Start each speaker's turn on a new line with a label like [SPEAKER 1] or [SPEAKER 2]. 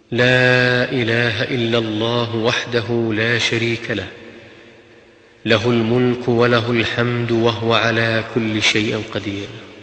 [SPEAKER 1] لا إله إلا الله وحده لا شريك له، له الملك وله الحمد وهو على كل شيء قدير.